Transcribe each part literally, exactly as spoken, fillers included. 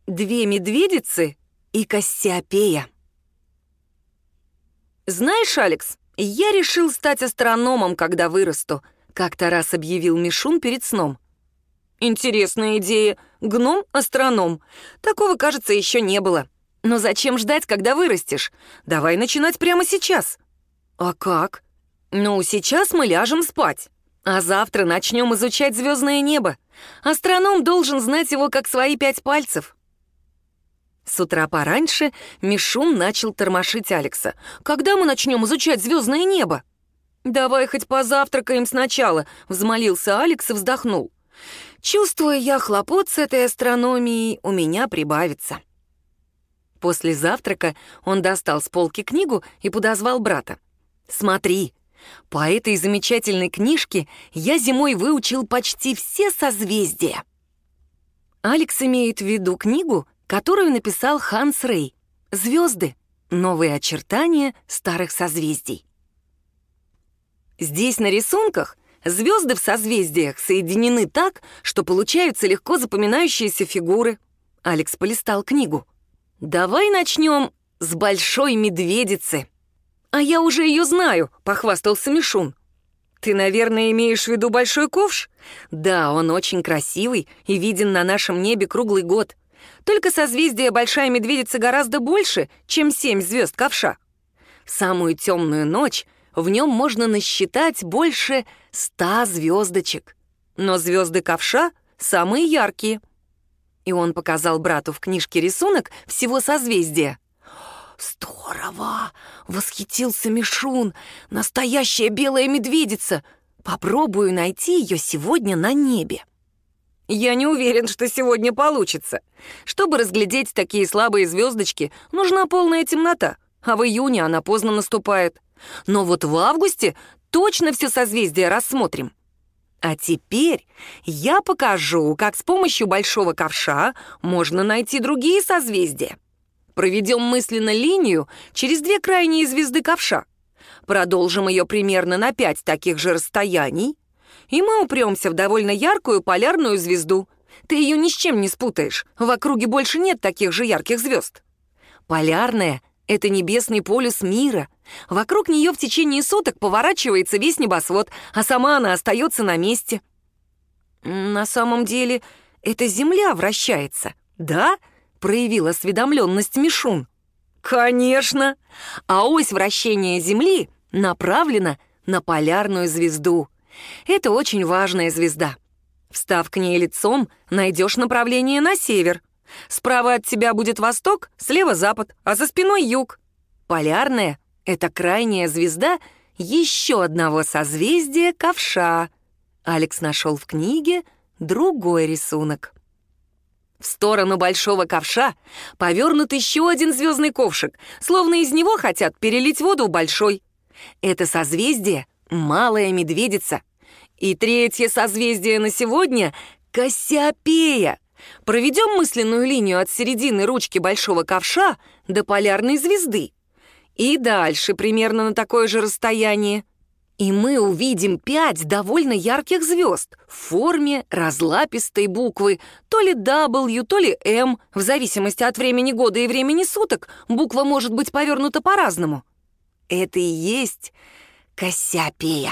Две медведицы и Кассиопея. «Знаешь, Алекс, я решил стать астрономом, когда вырасту», — как-то раз объявил Мишун перед сном. «Интересная идея. Гном-астроном. Такого, кажется, еще не было. Но зачем ждать, когда вырастешь? Давай начинать прямо сейчас». «А как?» «Ну, сейчас мы ляжем спать, а завтра начнем изучать звездное небо. Астроном должен знать его как свои пять пальцев». С утра пораньше Мишун начал тормошить Алекса. «Когда мы начнем изучать звездное небо?» «Давай хоть позавтракаем сначала», — взмолился Алекс и вздохнул. «Чувствую я, хлопот с этой астрономией у меня прибавится». После завтрака он достал с полки книгу и подозвал брата. «Смотри, по этой замечательной книжке я зимой выучил почти все созвездия». Алекс имеет в виду книгу, которую написал Ханс Рей «Звезды. Новые очертания старых созвездий». Здесь на рисунках звезды в созвездиях соединены так, что получаются легко запоминающиеся фигуры. Алекс полистал книгу. «Давай начнем с Большой Медведицы». «А я уже ее знаю», — похвастался Мишун. «Ты, наверное, имеешь в виду Большой Ковш?» «Да, он очень красивый и виден на нашем небе круглый год. Только созвездие Большая Медведица гораздо больше, чем семь звезд Ковша. В самую темную ночь в нем можно насчитать больше ста звездочек. Но звезды Ковша самые яркие». И он показал брату в книжке рисунок всего созвездия. «Здорово!» — восхитился Мишун. «Настоящая белая медведица! Попробую найти ее сегодня на небе». «Я не уверен, что сегодня получится. Чтобы разглядеть такие слабые звездочки, нужна полная темнота, а в июне она поздно наступает. Но вот в августе точно все созвездия рассмотрим. А теперь я покажу, как с помощью Большого Ковша можно найти другие созвездия. Проведем мысленно линию через две крайние звезды Ковша. Продолжим ее примерно на пять таких же расстояний, и мы упремся в довольно яркую полярную звезду. Ты ее ни с чем не спутаешь, в округе больше нет таких же ярких звезд. Полярная — это небесный полюс мира. Вокруг нее в течение суток поворачивается весь небосвод, а сама она остается на месте». «На самом деле это Земля вращается, да?» — проявил осведомленность Мишун. «Конечно! А ось вращения Земли направлена на полярную звезду. Это очень важная звезда. Встав к ней лицом, найдешь направление на север. Справа от тебя будет восток, слева запад, а за спиной юг. Полярная — это крайняя звезда еще одного созвездия Ковша». Алекс нашел в книге другой рисунок. В сторону Большого Ковша повернут еще один звездный ковшик, словно из него хотят перелить воду в большой. Это созвездие — Малая Медведица. И третье созвездие на сегодня — Кассиопея. Проведем мысленную линию от середины ручки Большого Ковша до полярной звезды. И дальше примерно на такое же расстояние. И мы увидим пять довольно ярких звезд в форме разлапистой буквы, то ли W, то ли M. В зависимости от времени года и времени суток буква может быть повернута по-разному. Это и есть Кассиопея.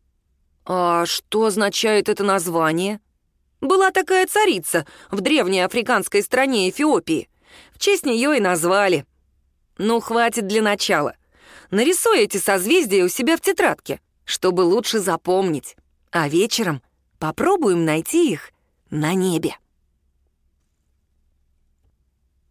А что означает это название? Была такая царица в древней африканской стране Эфиопии. В честь нее и назвали. Ну, хватит для начала. Нарисуй эти созвездия у себя в тетрадке, чтобы лучше запомнить. А вечером попробуем найти их на небе.